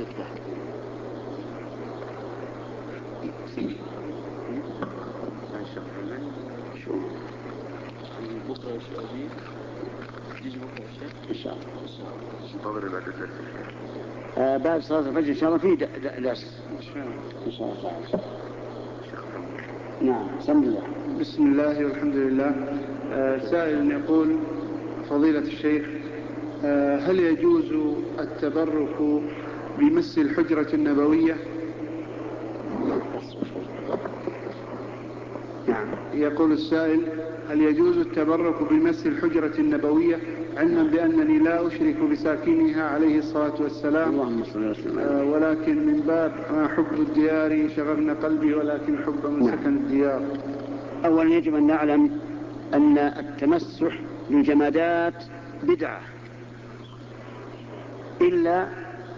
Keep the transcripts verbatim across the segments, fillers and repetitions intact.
بكرة يا شيخ أبي تيجي بكرة يا شيخ إن شاء الله. إن شاء الله. انتظر بعد الدرس. آه بعد صلاة الفجر إن شاء الله في درس إن شاء الله تعالى. نعم. بسم الله. بسم الله والحمد لله. آه سائل يقول: فضيلة الشيخ، آه هل يجوز التبرك بمس الحجرة النبوية؟ نعم. يقول السائل: هل يجوز التبرك بمس الحجرة النبوية علما بأنني لا أشرك بساكنها عليه الصلاة والسلام، اللهم صل وسلم. آه ولكن من باب ما حب الديار شغلنا قلبي ولكن حب من سكن الديار. أولا يجب أن نعلم أن التمسح بالجمادات بدعة إلا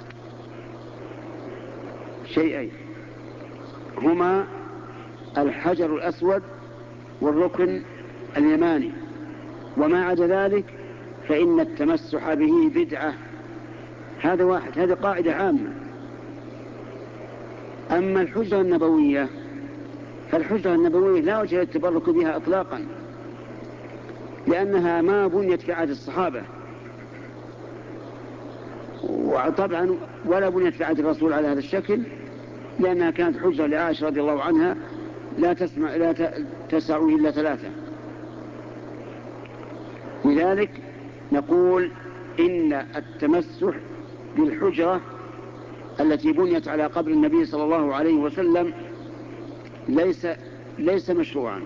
شيئين هما الحجر الأسود والركن اليماني، وما عدا ذلك فإن التمسح به بدعة. هذا واحد، هذه قاعدة عامة. أما الحجرة النبوية فالحجرة النبوية لا وجه للتبرك بها إطلاقا، لأنها ما بنيت في عهد الصحابة، وطبعا ولا بنيت في عهد الرسول على هذا الشكل، لأنها كانت حجرة لعائشة رضي الله عنها لا تسمع لا تسع إلا ثلاثة. لذلك نقول إن التمسح بالحجرة التي بنيت على قبر النبي صلى الله عليه وسلم ليس ليس مشروعا،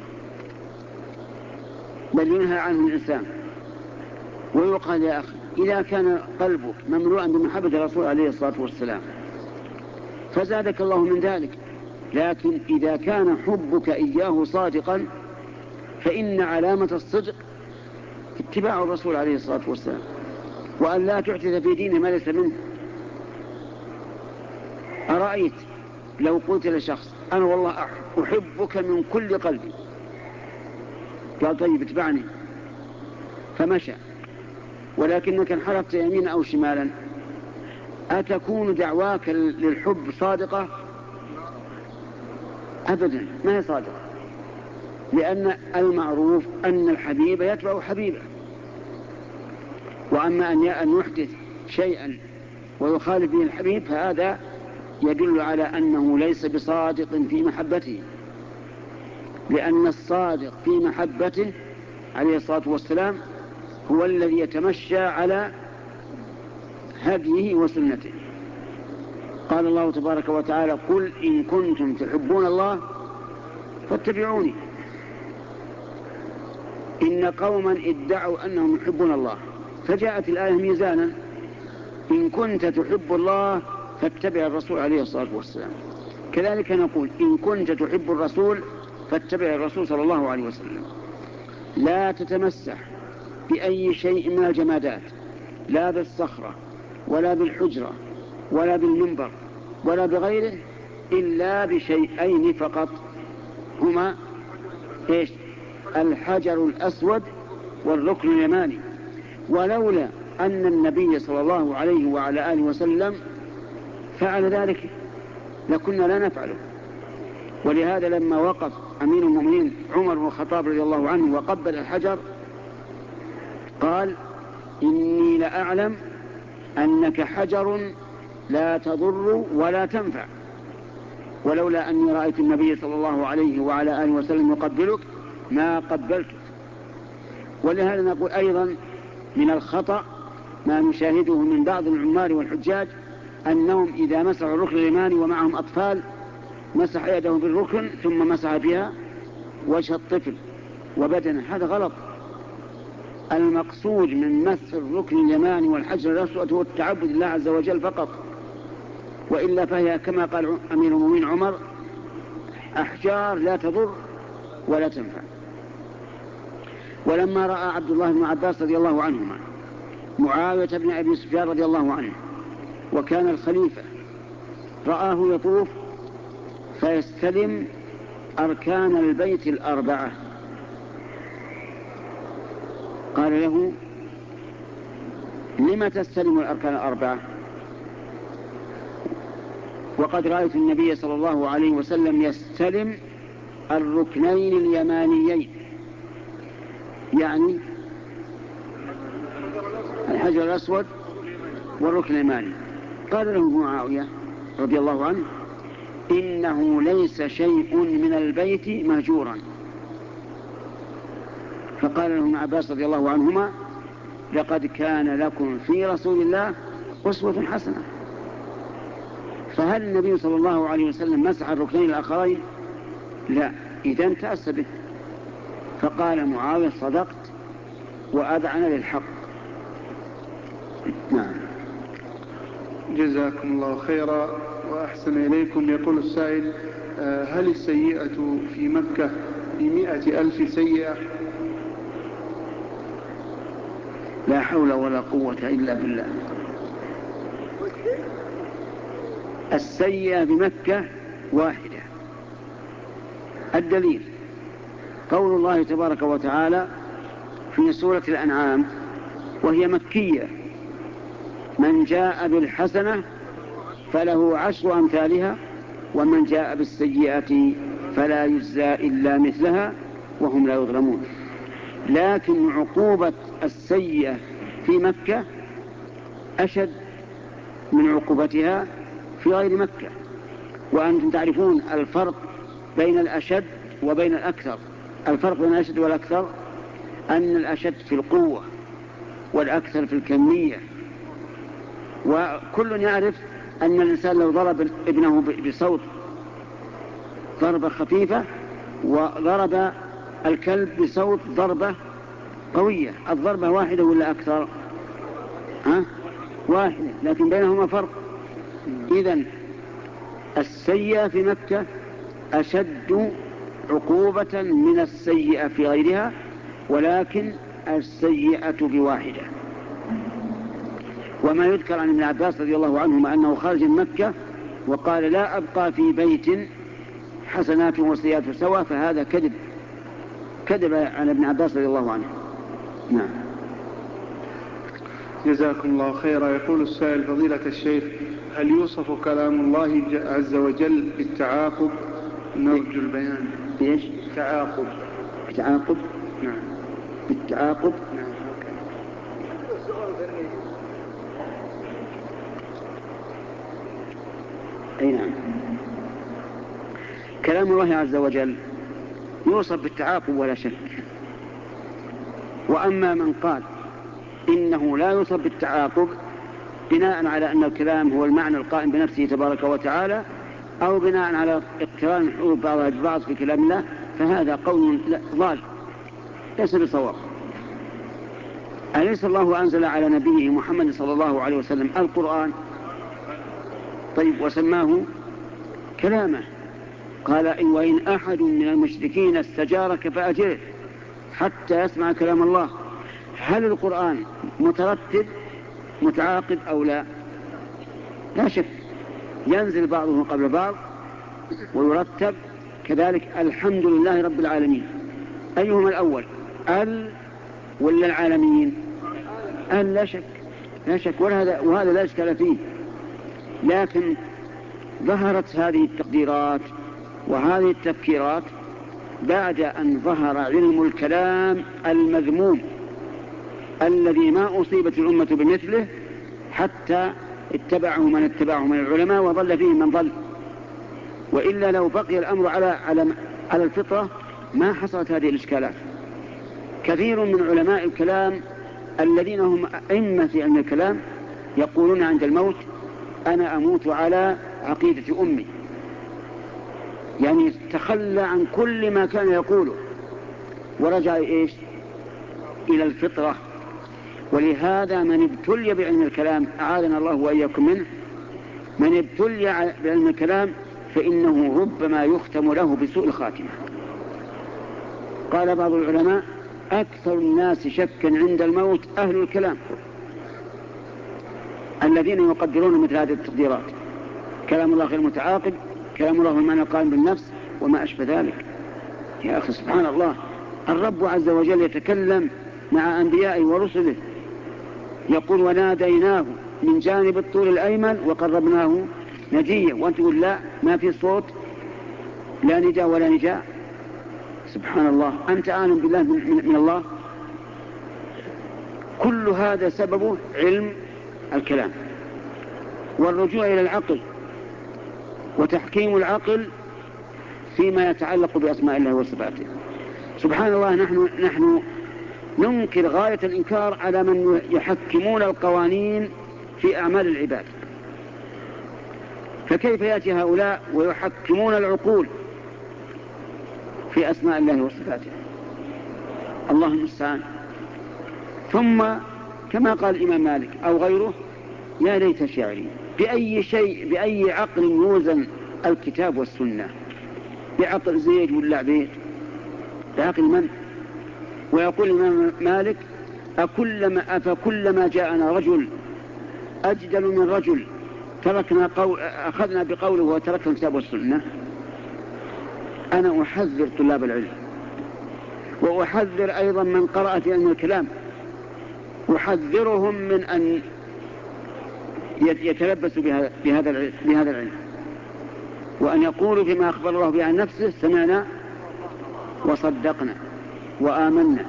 بل ينهى عنه الإنسان. ويقال: يا أخي، إذا كان قلبك مملوءا بمحبة الرسول عليه الصلاة والسلام فزادك الله من ذلك، لكن إذا كان حبك إياه صادقا فإن علامة الصدق اتباع الرسول عليه الصلاة والسلام، وأن لا تحدث في دينه ما ليس منه. أرأيت لو قلت لشخص: أنا والله أحبك من كل قلبي، قال: طيب اتبعني، فمشى، ولكنك انحرفت يمينا أو شمالا، أتكون دعواك للحب صادقة؟ أبدا ما هي صادقة، لأن المعروف أن الحبيب يتبع حبيبه. وأما أن يحدث شيئا ويخالف به الحبيب فهذا يدل على أنه ليس بصادق في محبته، لأن الصادق في محبته عليه الصلاة والسلام هو الذي يتمشى على هديه وسنته. قال الله تبارك وتعالى: قل إن كنتم تحبون الله فاتبعوني. إن قوما ادعوا أنهم يحبون الله، فجاءت الآية ميزانا: إن كنت تحب الله فاتبع الرسول عليه الصلاة والسلام. كذلك نقول: إن كنت تحب الرسول فاتبع الرسول صلى الله عليه وسلم. لا تتمسح بأي شيء من الجمادات، لا بالصخرة ولا بالحجرة ولا بالمنبر ولا بغيره، إلا بشيئين فقط، هما إيش؟ الحجر الأسود والركن اليماني. ولولا أن النبي صلى الله عليه وعلى آله وسلم فعل ذلك لكنا لا نفعله. ولهذا لما وقف أمير المؤمنين عمر بن الخطاب رضي الله عنه وقبل الحجر قال: إني لأعلم أنك حجر لا تضر ولا تنفع، ولولا أني رأيت النبي صلى الله عليه وعلى آله وسلم يقبلك ما قبلتك. ولهذا نقول أيضا من الخطأ ما نشاهده من بعض العمال والحجاج أنهم إذا مسحوا الركن اليماني ومعهم أطفال مسح يده بالركن ثم مسح بها وجه الطفل وبدنه، هذا غلط. المقصود من مسح الركن اليماني والحجر الأسود هو التعبد لله عز وجل فقط، وإلا فهي كما قال أمير المؤمنين عمر: أحجار لا تضر ولا تنفع. ولما رأى عبد الله بن عباس رضي الله عنهما معاوية بن أبي سفيان رضي الله عنه وكان الخليفة رآه يطوف فيستلم أركان البيت الأربعة، قال له: لم تستلم الأركان الأربعة؟ وقد رأيت النبي صلى الله عليه وسلم يستلم الركنين اليمانيين، يعني الحجر الأسود والركن اليماني. قال له معاوية رضي الله عنه: إنه ليس شيء من البيت مهجورا. فقال له ابن عباس رضي الله عنهما: لقد كان لكم في رسول الله أسوة حسنة. فهل النبي صلى الله عليه وسلم مسح الركنين الآخرين؟ لا. إذن تأسى به. فقال معاوية: صدقت وأذعن للحق. نعم. جزاكم الله خيرا وأحسن إليكم. يقول السائل: هل السيئة في مكة بمئة ألف سيئة؟ لا حول ولا قوة إلا بالله. السيئة بمكة واحدة. الدليل قول الله تبارك وتعالى في سورة الأنعام وهي مكية: من جاء بالحسنة فله عشر أمثالها ومن جاء بالسيئة فلا يجزى إلا مثلها وهم لا يظلمون. لكن عقوبة السيئة في مكة أشد من عقوبتها في غير مكة. وأنتم تعرفون الفرق بين الأشد وبين الأكثر. الفرق بين الأشد والأكثر أن الأشد في القوة والأكثر في الكمية. وكل يعرف أن الإنسان لو ضرب ابنه بصوت ضربة خفيفة وضرب الكلب بصوت ضربة قوية، الضربة واحدة ولا أكثر؟ ها؟ واحدة، لكن بينهما فرق. إذن السيئة في مكة أشد عقوبة من السيئة في غيرها، ولكن السيئة بواحدة. وما يذكر عن ابن عباس رضي الله عنهما أنه خرج من مكة وقال: لا أبقى في بيت حسنات وسيئات سوا، فهذا كذب كذب عن ابن عباس رضي الله عنه. نعم. جزاكم الله خيرا. يقول السائل: فضيلة الشيخ، هل يوصف كلام الله عز وجل بالتعاقب؟ نرجو البيان. بإيش؟ تعاقب. بالتعاقب؟ نعم. بالتعاقب؟ نعم. أي نعم. كلام الله عز وجل يوصف بالتعاقب ولا شك. وأما من قال إنه لا يوصف بالتعاقب بناء على أن الكلام هو المعنى القائم بنفسه تبارك وتعالى، أو بناء على اقتران الحروف بعضها ببعض في كلام الله، فهذا قول ضال ليس بصواب. أليس الله أنزل على نبيه محمد صلى الله عليه وسلم القرآن؟ طيب، وسماه كلامه. قال: إن وإن أحد من المشركين استجارك فأجره حتى يسمع كلام الله. هل القرآن مترتب متعاقب أو لا؟ لا شك، ينزل بعضه قبل بعض ويرتب. كذلك الحمد لله رب العالمين، أيهما الأول، ال ولا العالمين؟ ال، لا شك لا شك وهذا, وهذا لا إشكال فيه. لكن ظهرت هذه التقديرات وهذه التفكيرات بعد أن ظهر علم الكلام المذموم الذي ما أصيبت الأمة بمثله، حتى اتبعه من اتبعه من العلماء وضل فيه من ضل. وإلا لو بقي الأمر على, على, على الفطرة ما حصلت هذه الإشكالات. كثير من علماء الكلام الذين هم أئمة في علم الكلام يقولون عند الموت: أنا أموت على عقيدة أمي، يعني تخلى عن كل ما كان يقوله ورجع إيش؟ إلى الفطرة. ولهذا من ابتلي بعلم الكلام، أعاذنا الله وإياكم منه، من ابتلي بعلم الكلام فإنه ربما يختم له بسوء الخاتمة. قال بعض العلماء: أكثر الناس شكا عند الموت أهل الكلام الذين يقدرون مثل هذه التقديرات. كلام الله غير متعاقب، كلام الله المعنى القائم بالنفس وما أشبه ذلك. يا أخي سبحان الله، الرب عز وجل يتكلم مع أنبيائه ورسله، يقول: وناديناه من جانب الطور الأيمن وقربناه نجية، وأنت تقول لا ما في صوت، لا نداء ولا نجاء. سبحان الله، أنت آمن بالله من, من الله. كل هذا سببه علم الكلام والرجوع إلى العقل وتحكيم العقل فيما يتعلق بأسماء الله وصفاته. سبحان الله، نحن, نحن ننكر غاية الإنكار على من يحكمون القوانين في أعمال العباد. فكيف يأتي هؤلاء ويحكمون العقول في أسماء الله وصفاته؟ اللهم المستعان. ثم كما قال الإمام مالك أو غيره: يا ليت شعري بأي شيء بأي عقل يوزن الكتاب والسنة؟ بعقل زيد ولا عبيد؟ بعقل من؟ ويقول الإمام مالك: أكلما أفكلما جاءنا رجل أجدل من رجل تركنا قول أخذنا بقوله وتركنا الكتاب والسنة؟ أنا أحذر طلاب العلم، وأحذر أيضا من قرأ في علم الكلام، أحذرهم من أن يتلبسوا بهذا بهذا العلم، وأن يقولوا بما أخبر الله به عن نفسه: سمعنا وصدقنا وآمنا.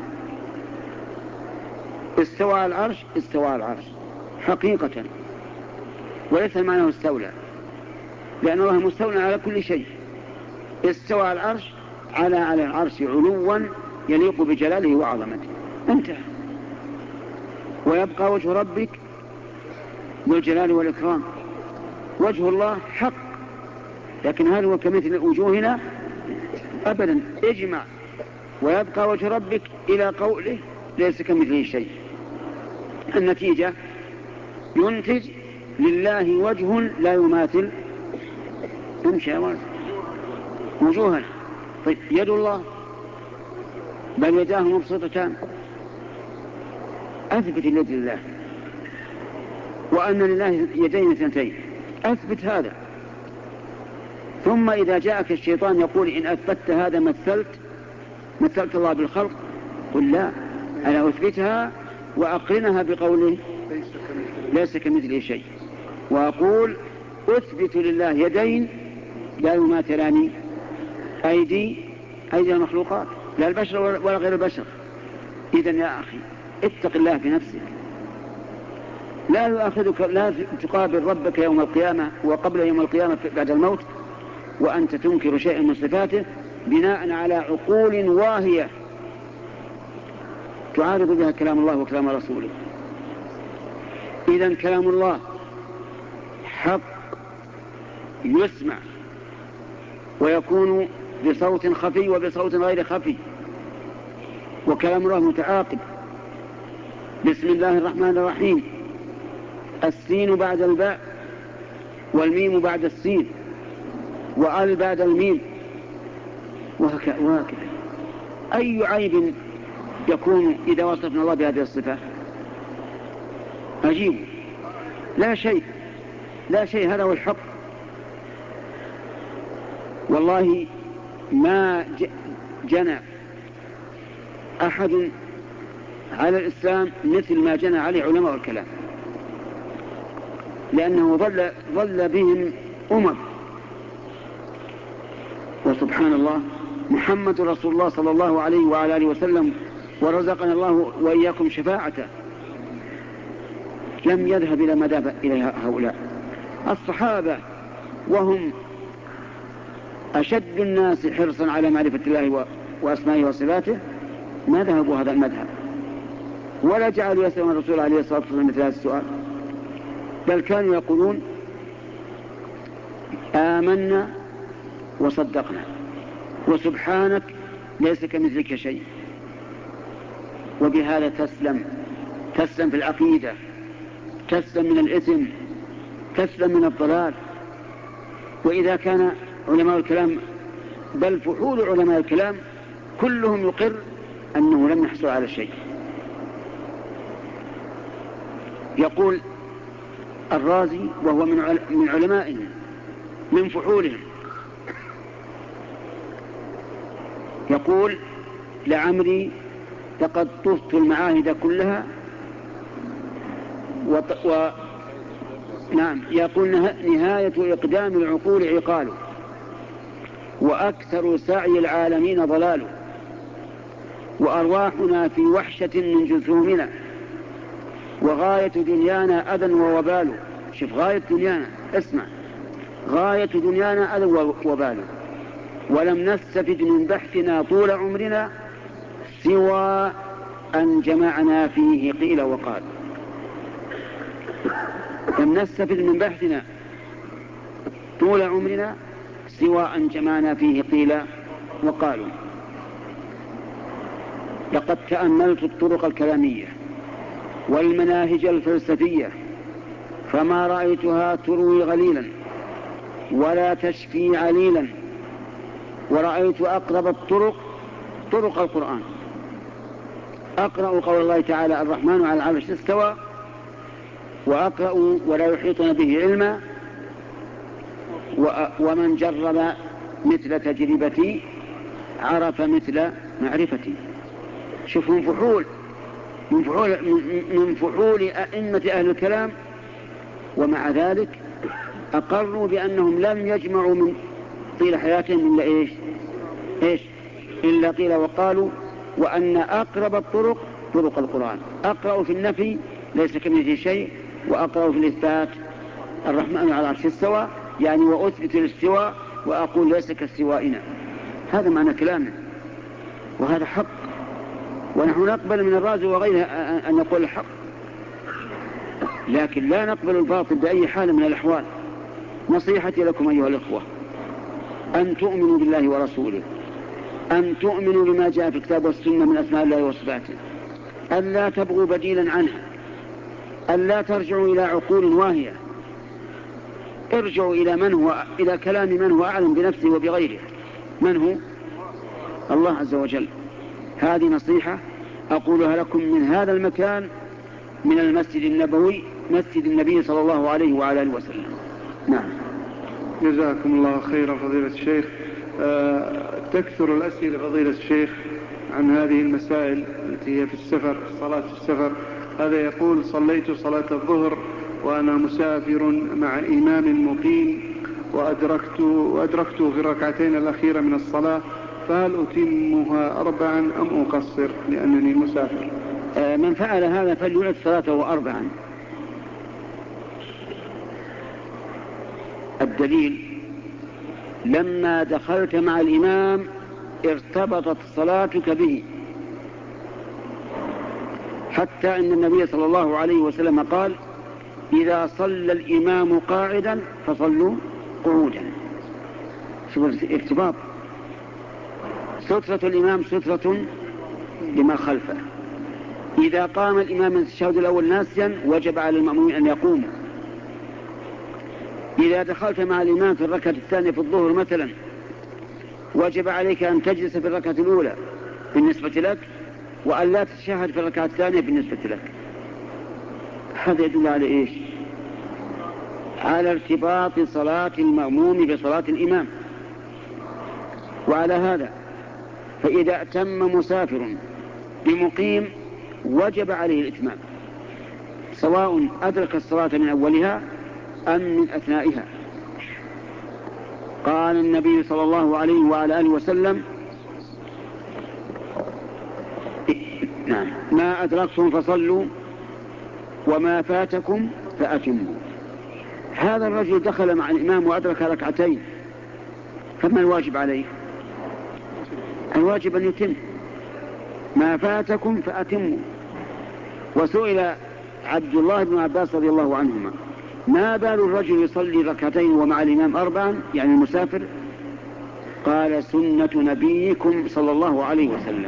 استوى على العرش، استوى على العرش حقيقة، وليس معناه استولى، لأن الله مستولى على كل شيء. استوى على العرش، على على العرش علوا يليق بجلاله وعظمته، انتهى. ويبقى وجه ربك ذو الجلال والإكرام. وجه الله حق، لكن هل هو كمثل وجوهنا؟ أبدا. اجمع ويبقى وجه ربك إلى قوله ليس كمثله شيء. النتيجة ينتج لله وجه لا يماثل امشي وجوها. طيب يد الله بل يداه مبسوطتان، أثبت اليد لله، وأن لله يدين اثنتين، أثبت هذا. ثم إذا جاءك الشيطان يقول: إن أثبت هذا مثلت مثلت الله بالخلق، قل لا، أنا أثبتها وأقرنها بقوله ليس كمثله شيء، وأقول أثبت لله يدين لا يماثلان أيدي أيدي المخلوقات، لا البشر ولا غير البشر. إذن يا أخي اتق الله بنفسك، لا يؤاخذك، لا تقابل ربك يوم القيامة وقبل يوم القيامة بعد الموت وأنت تنكر شيئا من صفاته بناء على عقول واهية تعارض بها كلام الله وكلام رسوله. إذن كلام الله حق يسمع ويكون بصوت خفي وبصوت غير خفي، وكلام الله متعاقب. بسم الله الرحمن الرحيم، السين بعد الباء والميم بعد السين وال بعد الميم، وهكذا. أي عيب يكون إذا وصفنا الله بهذه الصفة؟ عجيب، لا شيء، لا شيء. هذا هو الحق. والله ما جنى أحد على الإسلام مثل ما جنى عليه علماء الكلام، لأنه ظل, ظل بهم أمم. وسبحان الله، محمد رسول الله صلى الله عليه وعلى آله وسلم، ورزقنا الله وإياكم شفاعته، لم يذهب إلى ما ذهب إلى هؤلاء الصحابة، وهم أشد الناس حرصا على معرفة الله وأسمائه وصفاته، ما ذهبوا هذا المذهب ولا جعلوا يسألون الرسول عليه الصلاة والسلام مثل هذا السؤال، بل كانوا يقولون آمنا وصدقنا وسبحانك ليس كمثلك شيء. وبهذا تسلم، تسلم في العقيدة، تسلم من الإثم، تسلم من الضلال. وإذا كان علماء الكلام بل فحول علماء الكلام كلهم يقر أنه لم يحصل على شيء. يقول الرازي وهو من علمائهم من فحولهم، يقول: لعمري لقد طفت المعاهد كلها و... و... نعم يقول نهاية إقدام العقول عقال، وأكثر سعي العالمين ضلال، وأرواحنا في وحشة من جسومنا، وغاية دنيانا أذى ووبال. شوف غاية دنيانا، اسمع، غاية دنيانا أذى ووبال، ولم نستفد من بحثنا طول عمرنا سوى أن جمعنا فيه قيل وقال. لم نستفد من بحثنا طول عمرنا سوى أن جمعنا فيه قيل وقالوا. لقد تأملت الطرق الكلامية والمناهج الفلسفية فما رأيتها تروي غليلا ولا تشفي عليلا، ورأيت أقرب الطرق طرق القرآن. أقرأ قول الله تعالى الرحمن على العرش استوى، وأقرأ ولا يحيطون به علما، ومن جرب مثل تجربتي عرف مثل معرفتي. شوفوا فحول من فحول, من فحول أئمة أهل الكلام، ومع ذلك أقروا بأنهم لم يجمعوا من طيل حياتهم إلا إيش إيش إلا قيل وقالوا، وأن أقرب الطرق طرق القرآن. أقرأ في النفي ليس كمثله شيء، وأقرأ في الإثبات الرحمن على العرش استوى، يعني وأثبت الاستواء وأقول ليس كاستوائنا. هذا معنى كلامنا، وهذا حق، ونحن نقبل من الرازي وغيره أن نقول الحق، لكن لا نقبل الباطل بأي حال من الأحوال. نصيحتي لكم أيها الأخوة أن تؤمنوا بالله ورسوله، أن تؤمنوا بما جاء في الكتاب والسنة من أسماء الله وصفاته، أن لا تبغوا بديلا عنها، أن لا ترجعوا إلى عقول واهية، ارجعوا إلى من هو إلى كلام من هو أعلم بنفسه وبغيره. من هو؟ الله عز وجل. هذه نصيحة أقولها لكم من هذا المكان، من المسجد النبوي، مسجد النبي صلى الله عليه وعلى آله وسلم. نعم. جزاكم الله خيرا فضيلة الشيخ. أه تكثر الأسئلة فضيلة الشيخ عن هذه المسائل التي هي في السفر، صلاة السفر. هذا يقول صليت صلاة الظهر وأنا مسافر مع إمام مقيم وأدركت وأدركته في الركعتين الأخيرة من الصلاة، فهل أتمها أربعا أم أقصر لأنني مسافر؟ أه من فعل هذا فليعد صلاته أربعا. الدليل لما دخلت مع الإمام ارتبطت صلاتك به، حتى أن النبي صلى الله عليه وسلم قال إذا صلى الإمام قاعدا فصلوا قعودا. شوف ارتباط، سترة الإمام سترة لما خلفه. إذا قام الإمام من التشهد الأول ناسيا وجب على المأمومين أن يقوموا. إذا دخلت مع الإمام في الركعة الثانية في الظهر مثلا وجب عليك أن تجلس في الركعة الأولى بالنسبة لك، وأن لا تتشهد في الركعة الثانية بالنسبة لك. هذا يدل على إيش؟ على ارتباط صلاة المأموم بصلاة الإمام. وعلى هذا فإذا أتم مسافر بمقيم وجب عليه الإتمام، سواء أدرك الصلاة من أولها أم من أثنائها. قال النبي صلى الله عليه وعلى آله وسلم نعم ما أدركتم فصلوا وما فاتكم فأتموا. هذا الرجل دخل مع الإمام وأدرك ركعتين، فما الواجب عليه؟ الواجب أن يتم. ما فاتكم فأتموا. وسئل عبد الله بن عباس رضي الله عنهما ما بال الرجل يصلي ركعتين ومع الإمام أربعا يعني المسافر؟ قال سنة نبيكم صلى الله عليه وسلم.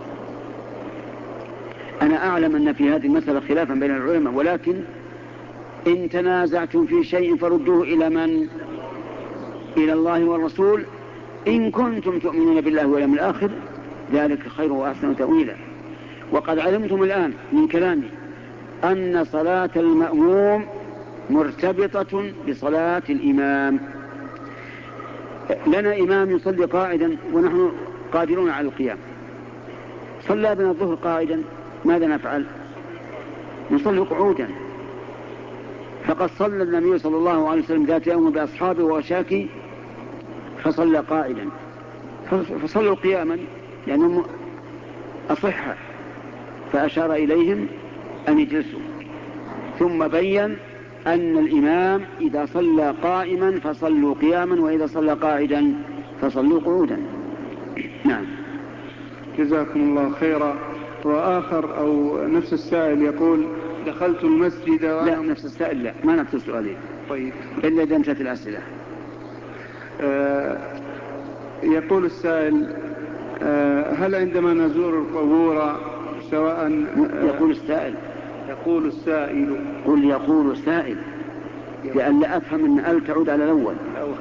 أنا أعلم أن في هذه المسألة خلافا بين العلماء، ولكن إن تنازعتم في شيء فردوه إلى من؟ إلى الله والرسول إن كنتم تؤمنون بالله واليوم الآخر، ذلك خير وأحسن تأويلا. وقد علمتم الآن من كلامي أن صلاة المأموم مرتبطة بصلاة الإمام. لنا إمام يصلي قاعدا ونحن قادرون على القيام، صلى بنا الظهر قاعدا، ماذا نفعل؟ نصلي قعودا. فقد صلى النبي صلى الله عليه وسلم ذات يوم بأصحابه وشاكي فصلى قائدا، فصلوا قياما لأنهم أصحة، فأشار إليهم أن يجلسوا، ثم بين أن الإمام إذا صلى قائما فصلوا قياما، وإذا صلى قاعدا فصلوا قعودا. نعم. جزاكم الله خيرا. وآخر أو نفس السائل يقول: دخلت المسجد و... لا، نفس السائل لا، ما نفس السؤالين. طيب، إلا إذا انتهت الأسئلة. آه يقول السائل: آه هل عندما نزور القبور سواء آه يقول السائل يقول السائل قل يقول السائل لأن لا أفهم أن أل تعود على الأول.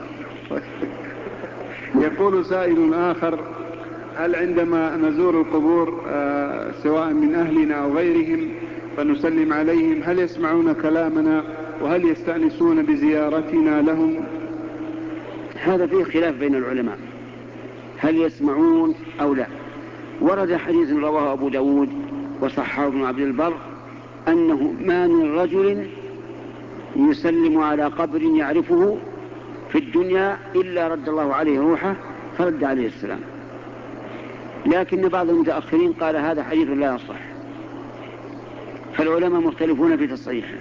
يقول سائل آخر: هل عندما نزور القبور آه سواء من أهلنا أو غيرهم فنسلم عليهم هل يسمعون كلامنا وهل يستأنسون بزيارتنا لهم؟ هذا فيه خلاف بين العلماء هل يسمعون أو لا. ورد حديث رواه أبو داود وصححه ابن عبد البر أنه ما من رجل يسلم على قبر يعرفه في الدنيا إلا رد الله عليه روحه فرد عليه السلام، لكن بعض المتأخرين قال هذا حديث لا يصح، فالعلماء مختلفون في تصحيحه.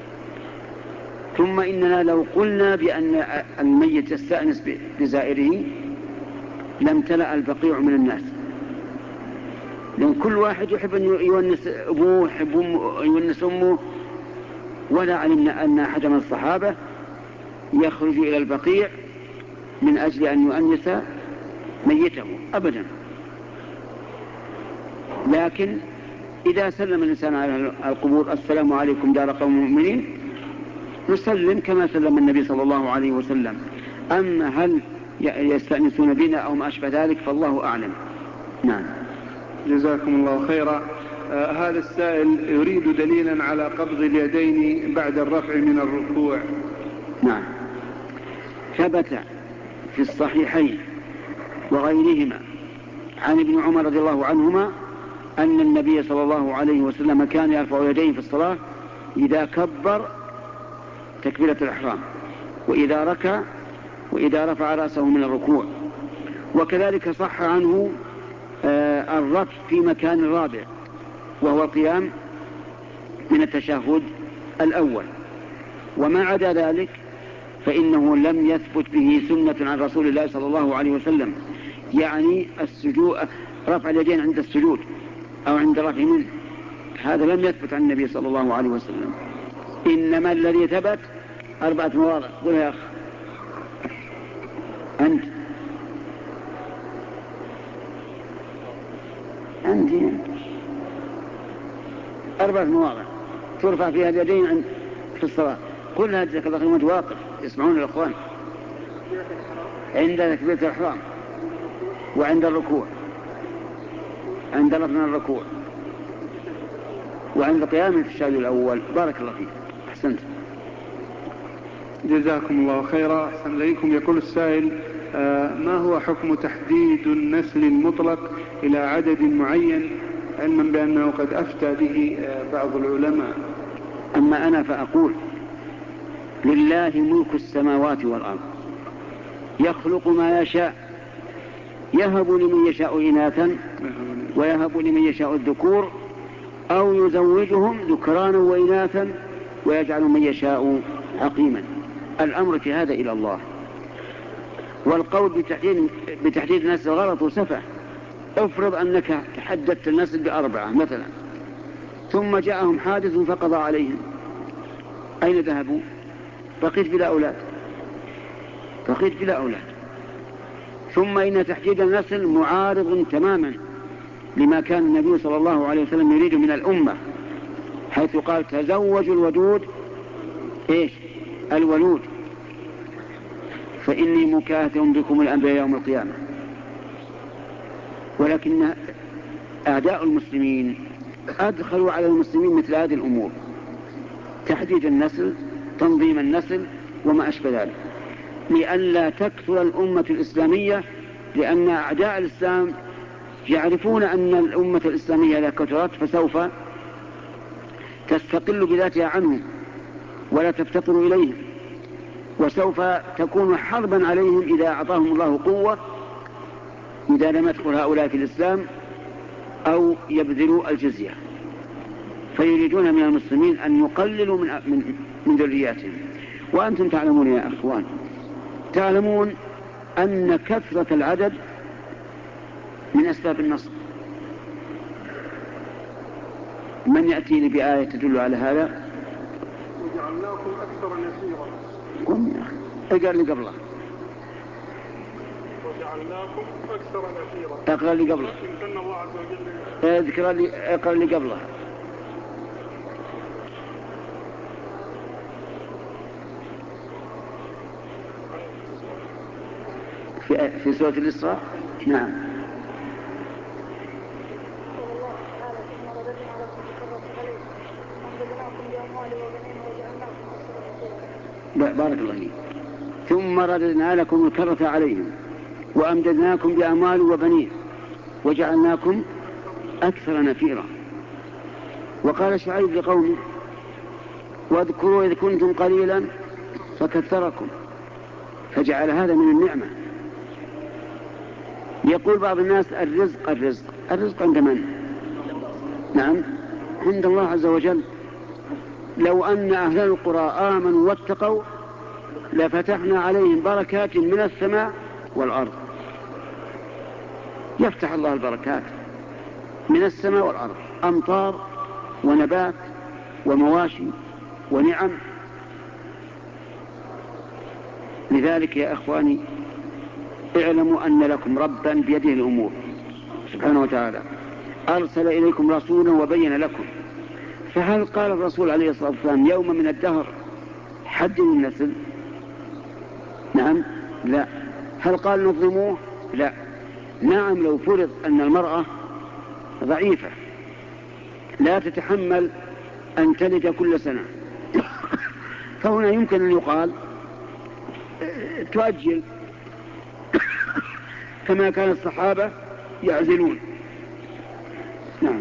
ثم إننا لو قلنا بأن الميت يستأنس بزائره لم تلأ البقيع من الناس، لأن كل واحد يحب أن يونس أبوه، يحب يونس أمه، ولا علمنا أن أحد من الصحابة يخرج إلى البقيع من أجل أن يؤنس ميته أبدا. لكن إذا سلم الإنسان على القبور السلام عليكم دار قوم مؤمنين نسلم كما سلم النبي صلى الله عليه وسلم. أما هل يستأنسون بنا أو ما أشبه ذلك فالله أعلم. نعم. جزاكم الله خيرا. آه هذا السائل يريد دليلا على قبض اليدين بعد الرفع من الركوع. نعم، ثبت في الصحيحين وغيرهما عن ابن عمر رضي الله عنهما أن النبي صلى الله عليه وسلم كان يرفع يديه في الصلاة إذا كبر تكبيرة الإحرام، وإذا ركع، وإذا رفع رأسه من الركوع. وكذلك صح عنه آه الرفع في مكان رابع وهو القيام من التشهد الأول. وما عدا ذلك فإنه لم يثبت به سنة عن رسول الله صلى الله عليه وسلم، يعني السجود، رفع اليدين عند السجود أو عند رفع منه، هذا لم يثبت عن النبي صلى الله عليه وسلم. إنما الذي ثبت أربعة مواضع. قل يا أخ أنت أنت أربعة مواضع ترفع فيها اليدين عند في الصلاة. قل هذا جزاك الله خير وأنت واقف يسمعون الأخوان. عند تكبيرة الإحرام، وعند الركوع، عند رفع من الركوع، وعند قيام في الشهد الأول. بارك الله فيك، أحسنت. جزاكم الله خيرا. أحسن إليكم. يقول السائل: آه ما هو حكم تحديد النسل المطلق إلى عدد معين، علما بأنه قد أفتى به آه بعض العلماء؟ أما أنا فأقول لله ملك السماوات والأرض يخلق ما يشاء، يهب لمن يشاء إناثا ويهب لمن يشاء الذكور، أو يزوجهم ذكرانا وإناثا ويجعل من يشاء عقيما. الأمر في هذا إلى الله. والقول بتحديد, بتحديد النسل غلط وسفه. افرض أنك تحددت النسل بأربعة مثلا، ثم جاءهم حادث فقضى عليهم، أين ذهبوا؟ بقيت بلا أولاد، بقيت بلا أولاد. ثم إن تحديد النسل معارض تماما لما كان النبي صلى الله عليه وسلم يريد من الأمة، حيث قال: تزوجوا الودود إيش الولود فإني مكاثر بكم الأنبياء يوم القيامة. ولكن أعداء المسلمين أدخلوا على المسلمين مثل هذه الأمور، تحديد النسل، تنظيم النسل، وما أشبه ذلك، لئلا تكثر الأمة الإسلامية، لأن أعداء الإسلام يعرفون أن الأمة الإسلامية إذا كثرت فسوف تستقل بذاتها عنهم، ولا تفتقروا إليهم، وسوف تكون حربا عليهم إذا أعطاهم الله قوة، إذا لم يدخل هؤلاء في الإسلام أو يبذلوا الجزية، فيريدون من المسلمين أن يقللوا من, من, من ذرياتهم. وأنتم تعلمون يا أخوان، تعلمون أن كثرة العدد من أسباب النصر. من يأتي لي بآية تدل على هذا؟ وجعلناكم أكثر نفيرا. قم يا أخي اقرأ لي قبله. وجعلناكم أكثر نفيرا. اقرأ لي قبله. إن الله عز وجل اذكر لي اقرأ لي قبله. في في سورة الإسراء. نعم. بارك الله فيك. ثم رددنا لكم الكرة عليهم وأمددناكم بأموال وبنين وجعلناكم أكثر نفيرا. وقال شعيب لقومه واذكروا إذ كنتم قليلا فكثركم، فجعل هذا من النعمة. يقول بعض الناس الرزق الرزق الرزق عند من؟ نعم عند الله عز وجل. لو أن أهل القرى آمنوا واتقوا لفتحنا عليهم بركات من السماء والأرض. يفتح الله البركات من السماء والأرض، أمطار ونبات ومواشي ونعم. لذلك يا أخواني اعلموا أن لكم ربا بيده الأمور سبحانه وتعالى، أرسل إليكم رسولا وبين لكم. فهل قال الرسول عليه الصلاة والسلام يوم من الدهر حدوا النسل؟ نعم لا. هل قال نظلموه؟ لا. نعم لو فرض أن المرأة ضعيفة لا تتحمل أن تلد كل سنة فهنا يمكن أن يقال تؤجل كما كان الصحابة يعزلون. نعم.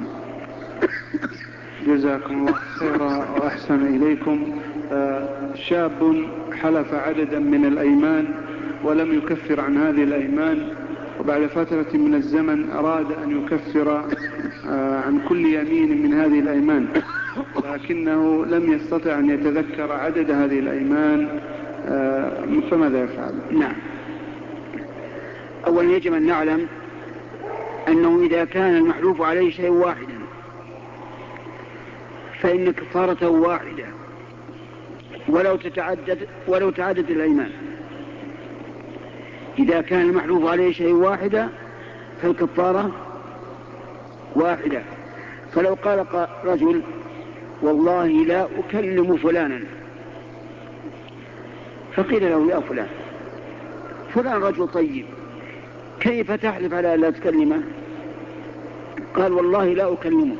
جزاكم الله خيرا وأحسن إليكم. شاب حلف عددا من الأيمان ولم يكفر عن هذه الأيمان، وبعد فترة من الزمن أراد أن يكفر عن كل يمين من هذه الأيمان، لكنه لم يستطع أن يتذكر عدد هذه الأيمان، فماذا يفعل؟ نعم. أولا يجب أن نعلم أنه إذا كان المحلوف عليه شيء واحدا فإن كفارته واحدة ولو تتعدد ولو تعدد الأيمان. إذا كان المحلوف عليه شيء واحدة فالكفارة واحدة. فلو قال رجل والله لا أكلم فلانا، فقيل له يا فلان فلان رجل طيب كيف تحلف على لا تكلمه؟ قال والله لا أكلمه.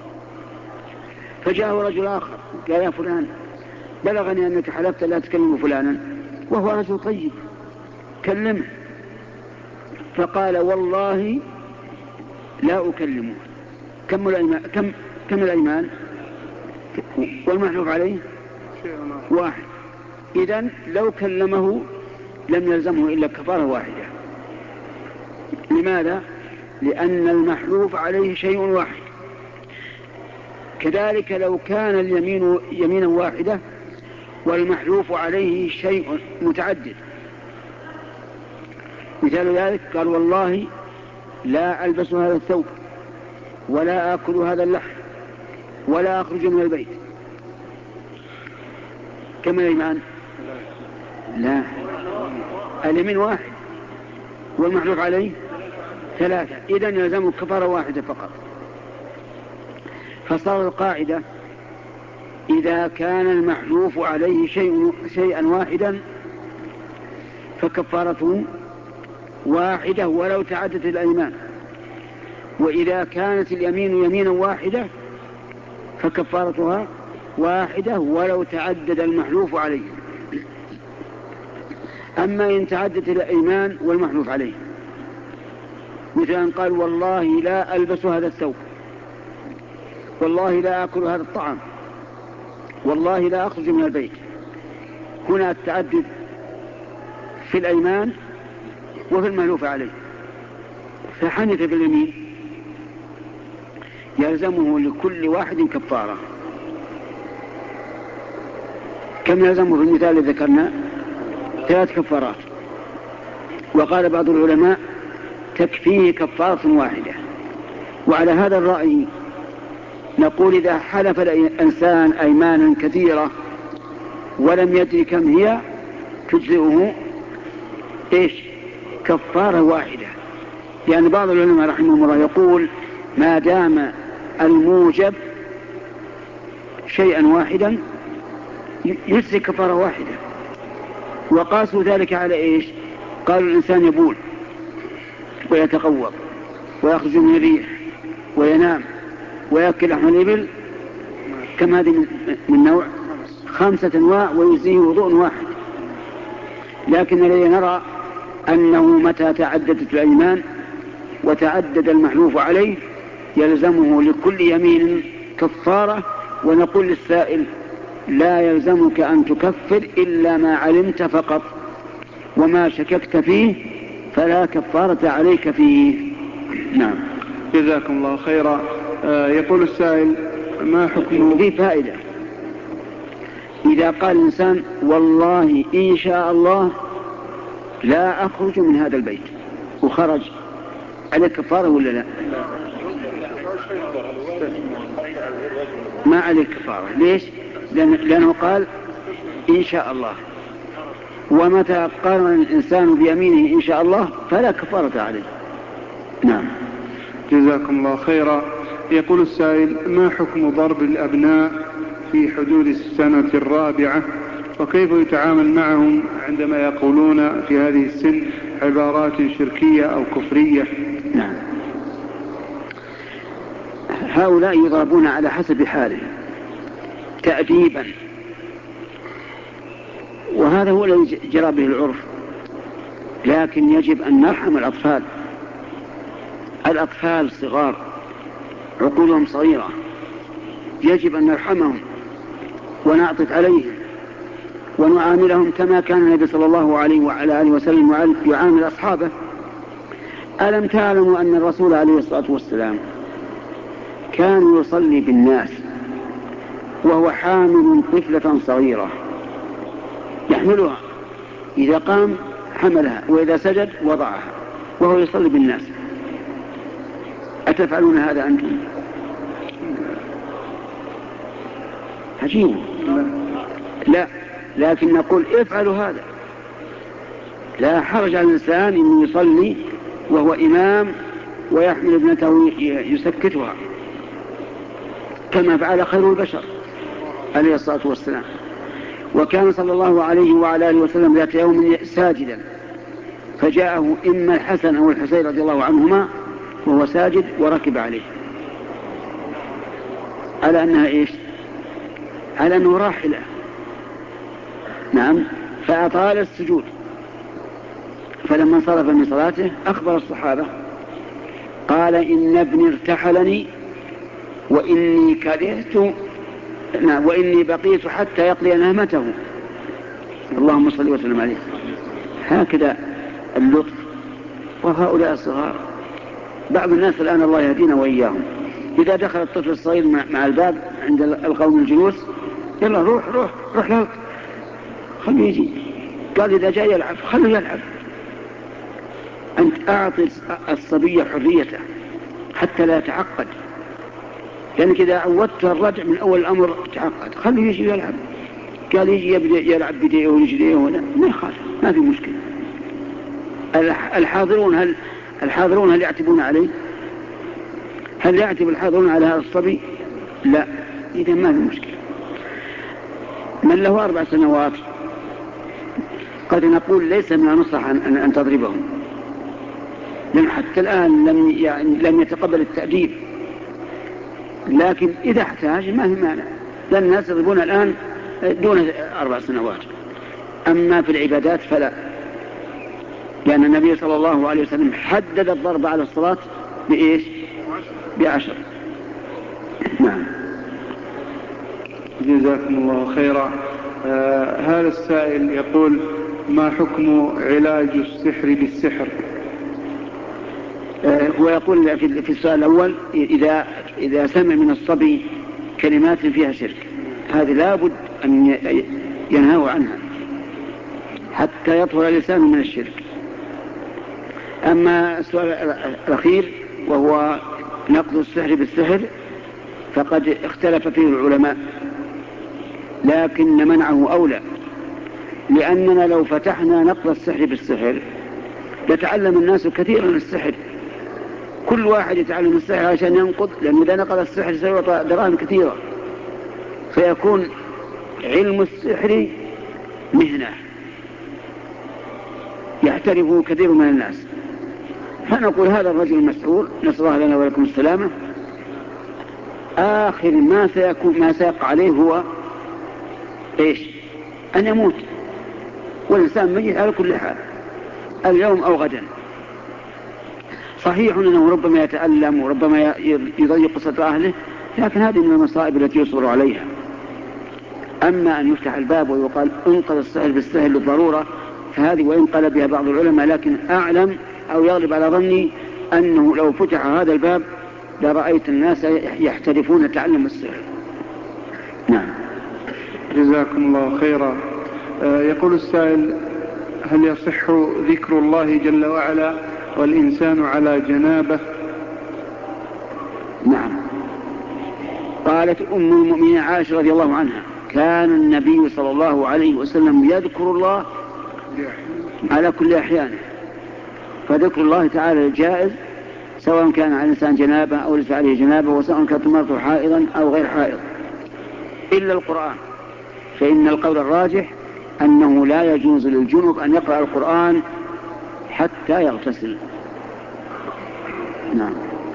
فجاءه رجل آخر قال يا فلان بلغني أنك حلفت لا تكلم فلانا وهو رجل طيب كلمه. فقال والله لا أكلمه. كم الأيمان؟ كم كم الأيمان؟ والمحلوف عليه واحد. إذن لو كلمه لم يلزمه إلا كفارة واحدة. لماذا؟ لأن المحلوف عليه شيء واحد. كذلك لو كان اليمين يمينا واحدة والمحلوف عليه شيء متعدد. مثال ذلك قال والله لا ألبس هذا الثوب ولا آكل هذا اللحم ولا أخرج من البيت. كم الإيمان؟ لا، اليمين واحد والمحلوف عليه ثلاثة. إذن يلزم كفارة واحدة فقط. فصار القاعدة إذا كان المحلوف عليه شيء شيئا واحدا فكفارته واحدة ولو تعدت الأيمان، وإذا كانت اليمين يمينا واحدة فكفارتها واحدة ولو تعدد المحلوف عليه. أما إن تعدت الأيمان والمحلوف عليه، مثلا قال والله لا ألبس هذا الثوب والله لا أكل هذا الطعام، والله لا أخرج من البيت. هنا التعدد في الأيمان وفي المألوف عليه. فحنث باليمين يلزمه لكل واحد كفارة. كم يلزمه في المثال الذي ذكرنا؟ ثلاث كفارات. وقال بعض العلماء تكفيه كفارة واحدة. وعلى هذا الرأي نقول إذا حلف الإنسان أيمانا كثيرة ولم يدري كم هي تجزئه إيش؟ كفارة واحدة. لأن بعض العلماء رحمهم الله يقول ما دام الموجب شيئا واحدا يجزي كفارة واحدة. وقاسوا ذلك على إيش؟ قالوا الإنسان يبول ويتقوض ويخرج من الريح وينام ويأكل لحم الإبل، كم هذه من نوع؟ خمسة أنواع ويجزيه وضوء واحد. لكن الذي نرى أنه متى تعددت الأيمان وتعدد المحلوف عليه يلزمه لكل يمين كفارة. ونقول للسائل لا يلزمك أن تكفر إلا ما علمت فقط، وما شككت فيه فلا كفارة عليك فيه. نعم. جزاكم الله خيرا. آه يقول السائل ما حكم في فائدة إذا قال الإنسان والله إن شاء الله لا أخرج من هذا البيت وخرج، عليه كفارة ولا لا؟ ما عليه كفارة. ليش؟ لأن لأنه قال إن شاء الله، ومتى قارن الإنسان بيمينه إن شاء الله فلا كفارة عليه. نعم. جزاكم الله خيرا. يقول السائل ما حكم ضرب الأبناء في حدود السنة الرابعة، وكيف يتعامل معهم عندما يقولون في هذه السن عبارات شركية أو كفرية؟ نعم. هؤلاء يضربون على حسب حالهم تأديبا، وهذا هو الذي جرى به العرف. لكن يجب أن نرحم الأطفال. الأطفال صغار عقولهم صغيرة، يجب أن نرحمهم ونعطف عليهم ونعاملهم كما كان النبي صلى الله عليه وعلى آله وسلم يعامل أصحابه. ألم تعلموا أن الرسول عليه الصلاة والسلام كان يصلي بالناس وهو حامل طفلة صغيرة يحملها، إذا قام حملها وإذا سجد وضعها وهو يصلي بالناس. أتفعلون هذا أنتم؟ عجيب. لا، لكن نقول افعلوا هذا. لا حرج على الإنسان أن يصلي وهو إمام ويحمل ابنته يسكتها كما فعل خير البشر عليه الصلاة والسلام. وكان صلى الله عليه وعلى آله وسلم ذات يوم ساجدا، فجاءه إما الحسن أو الحسين رضي الله عنهما وهو ساجد وركب عليه على أنها إيش؟ على أنه راحلة. نعم. فأطال السجود، فلما انصرف من صلاته أخبر الصحابة قال إن ابني ارتحلني وإني كرهت نعم وإني بقيت حتى يقضي نهمته. اللهم صل وسلم عليه. هكذا اللطف. وهؤلاء الصغار بعض الناس الآن الله يهدينا وإياهم إذا دخل الطفل الصغير مع الباب عند القوم الجلوس يلا روح روح روح لك خليه يجي. قال إذا جاء يلعب خليه يلعب. أنت أعطي الصبي حريته حتى لا يتعقد، لأنك إذا عودت الرجع من أول الأمر تعقد. خليه يجي يلعب. قال يجي يبدأ يلعب بديه ورجليه ولا ما يخالف، ما في مشكلة. الحاضرون هل الحاضرون هل يعتبون عليه؟ هل يعتب الحاضرون على هذا الصبي؟ لا. إذا ما في مشكلة. من له أربع سنوات قد نقول ليس من النصح أن, أن تضربهم، لأن حتى الآن لم, يعني لم يتقبل التأديب. لكن إذا احتاج ما في مانع، لأن الناس يضربون الآن دون أربع سنوات. أما في العبادات فلا، لأن النبي صلى الله عليه وسلم حدد الضرب على الصلاة بإيش؟ بعشر. نعم. جزاكم الله خيرا. آه هذا السائل يقول: ما حكم علاج السحر بالسحر؟ آه هو يقول في السؤال الأول: إذا, إذا سمع من الصبي كلمات فيها شرك، هذه لابد أن ينهوا عنها حتى يطهر الإنسان من الشرك. أما السؤال الأخير وهو نقض السحر بالسحر، فقد اختلف فيه العلماء، لكن منعه أولى، لأننا لو فتحنا نقض السحر بالسحر يتعلم الناس كثيرا السحر، كل واحد يتعلم السحر عشان ينقض، لأنه إذا نقض السحر سيعطى دراهم كثيرة، فيكون علم السحر مهنة يحترفه كثير من الناس. فنقول هذا الرجل المسحور، نسأل الله لنا ولكم السلامة، آخر ما سيكون ما سيقع عليه هو إيش؟ أن يموت، والإنسان ميت على كل حال اليوم أو غدا. صحيح أنه ربما يتألم وربما يضيق صدر أهله، لكن هذه من المصائب التي يصبر عليها. أما أن يفتح الباب ويقال انقذ السحر بالسحر للضرورة، فهذه وإن قال بها بعض العلماء، لكن أعلم أو يغلب على ظني أنه لو فتح هذا الباب لرأيت الناس يحترفون تعلم السحر. نعم. جزاكم الله خيرا. آه يقول السائل: هل يصح ذكر الله جل وعلا والإنسان على جنابه؟ نعم. قالت أم المؤمنين عائشة رضي الله عنها: كان النبي صلى الله عليه وسلم يذكر الله على كل أحيانه. فذكر الله تعالى جائز سواء كان على الإنسان جنابه أو ليس عليه جنابه، وسواء كانت امرأته حائضا أو غير حائض، إلا القرآن، فإن القول الراجح أنه لا يجوز للجنب أن يقرأ القرآن حتى يغتسل. نعم.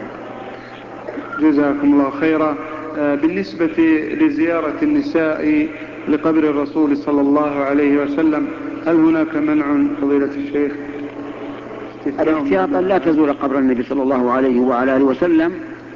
جزاكم الله خيرا. بالنسبة لزيارة النساء لقبر الرسول صلى الله عليه وسلم، هل هناك منع فضيلة الشيخ؟ الاحتياط لا تزور قبر النبي صلى الله عليه وعلى آله وسلم،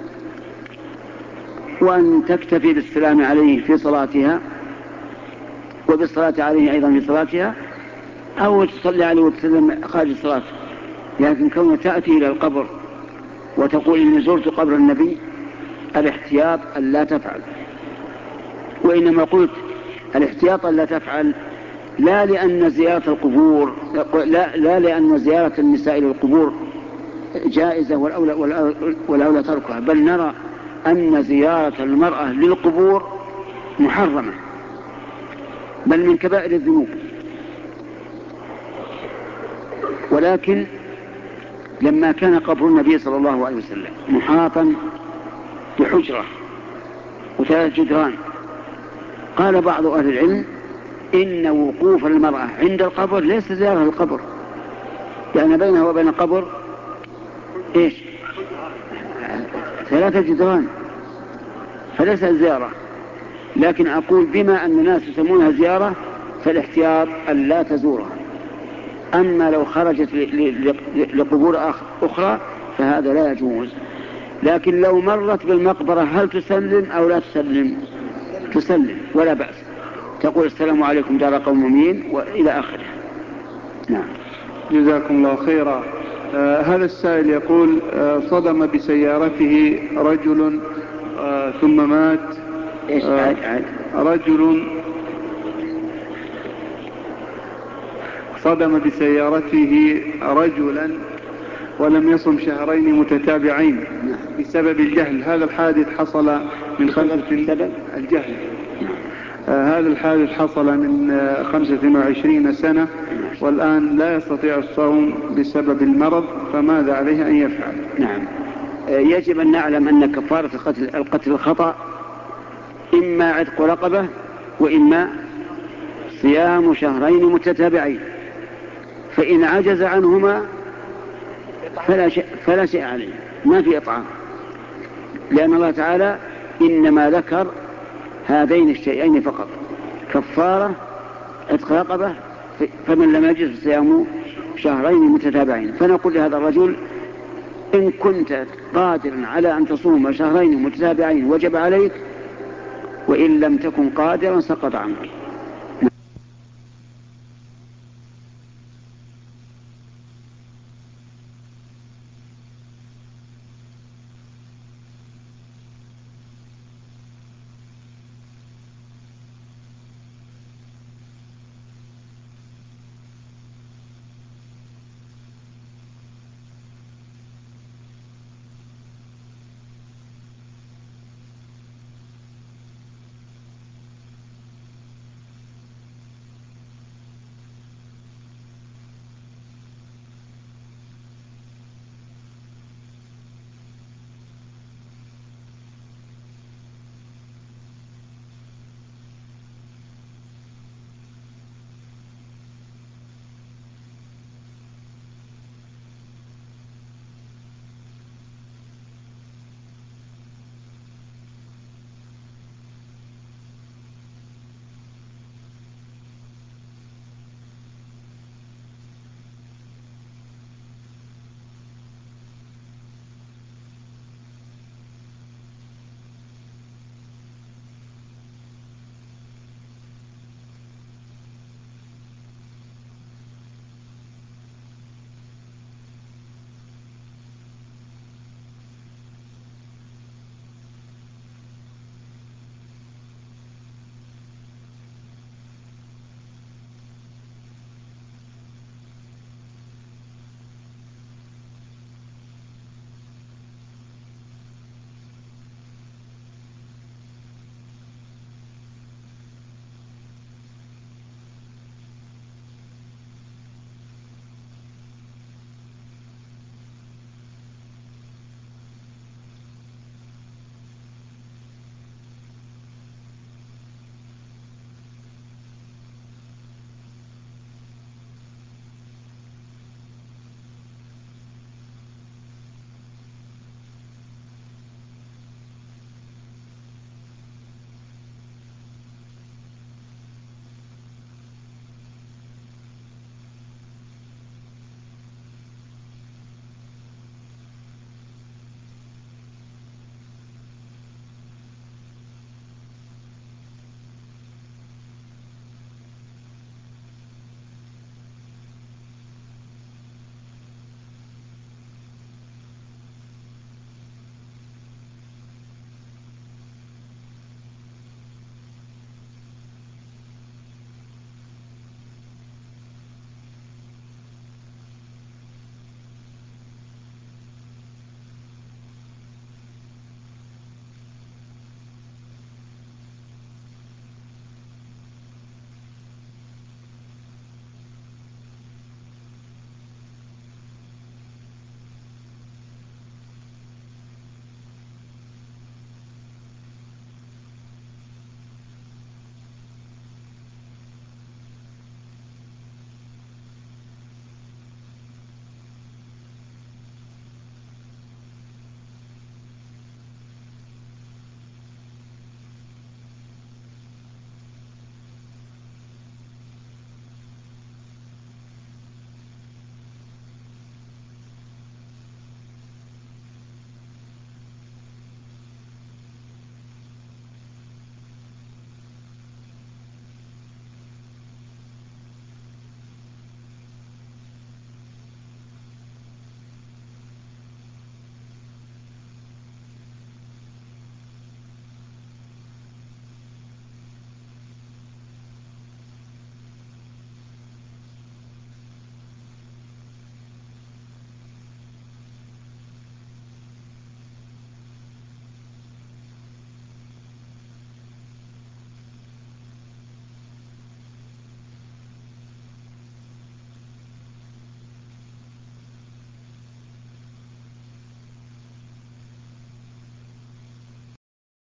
وأن تكتفي بالسلام عليه في صلاتها وبالصلاة عليه أيضا في صلاتها، أو تصلي عليه وتسلم خارج الصلاة. لكن كونها تأتي إلى القبر وتقول إني زرت قبر النبي، الاحتياط أن لا تفعل. وإنما قلت الاحتياط أن لا تفعل لا لأن زيارة القبور لا, لا لأن زيارة النساء للقبور جائزة والأولى, والأولى تركها، بل نرى أن زيارة المرأة للقبور محرمة، بل من كبائر الذنوب. ولكن لما كان قبر النبي صلى الله عليه وسلم محاطا بحجرة وثلاث جدران، قال بعض أهل العلم إن وقوف المرأة عند القبر ليس زيارة القبر، لأن بينها وبين القبر إيش؟ ثلاثة جدران، فليس زيارة. لكن أقول بما أن الناس يسمونها زيارة فالاحتياط أن لا تزورها. أما لو خرجت لقبور أخرى فهذا لا يجوز. لكن لو مرت بالمقبرة هل تسلم أو لا تسلم؟ تسلم ولا بأس، تقول السلام عليكم دار قوم مؤمنين وإلى آخره. نعم. جزاكم الله خيرا. آه هذا السائل يقول: آه صدم بسيارته رجل آه ثم مات. إيش؟ آه عاد عاد. رجل صدم بسيارته رجلا ولم يصم شهرين متتابعين بسبب الجهل. هذا الحادث حصل من خمسة بسبب الجهل. آه هذا الحادث حصل من آه خمسة وعشرين سنة، والآن لا يستطيع الصوم بسبب المرض، فماذا عليه أن يفعل؟ نعم. آه يجب أن نعلم أن كفارة القتل, القتل الخطأ إما عتق رقبة وإما صيام شهرين متتابعين، فإن عجز عنهما فلا شيء, فلا شيء عليه، ما في إطعام، لأن الله تعالى إنما ذكر هذين الشيئين فقط: كفارة عتق رقبة، فمن لم يجد صيام شهرين متتابعين. فنقول لهذا الرجل: إن كنت قادرا على أن تصوم شهرين متتابعين وجب عليك، وإن لم تكن قادرا سقط عنك.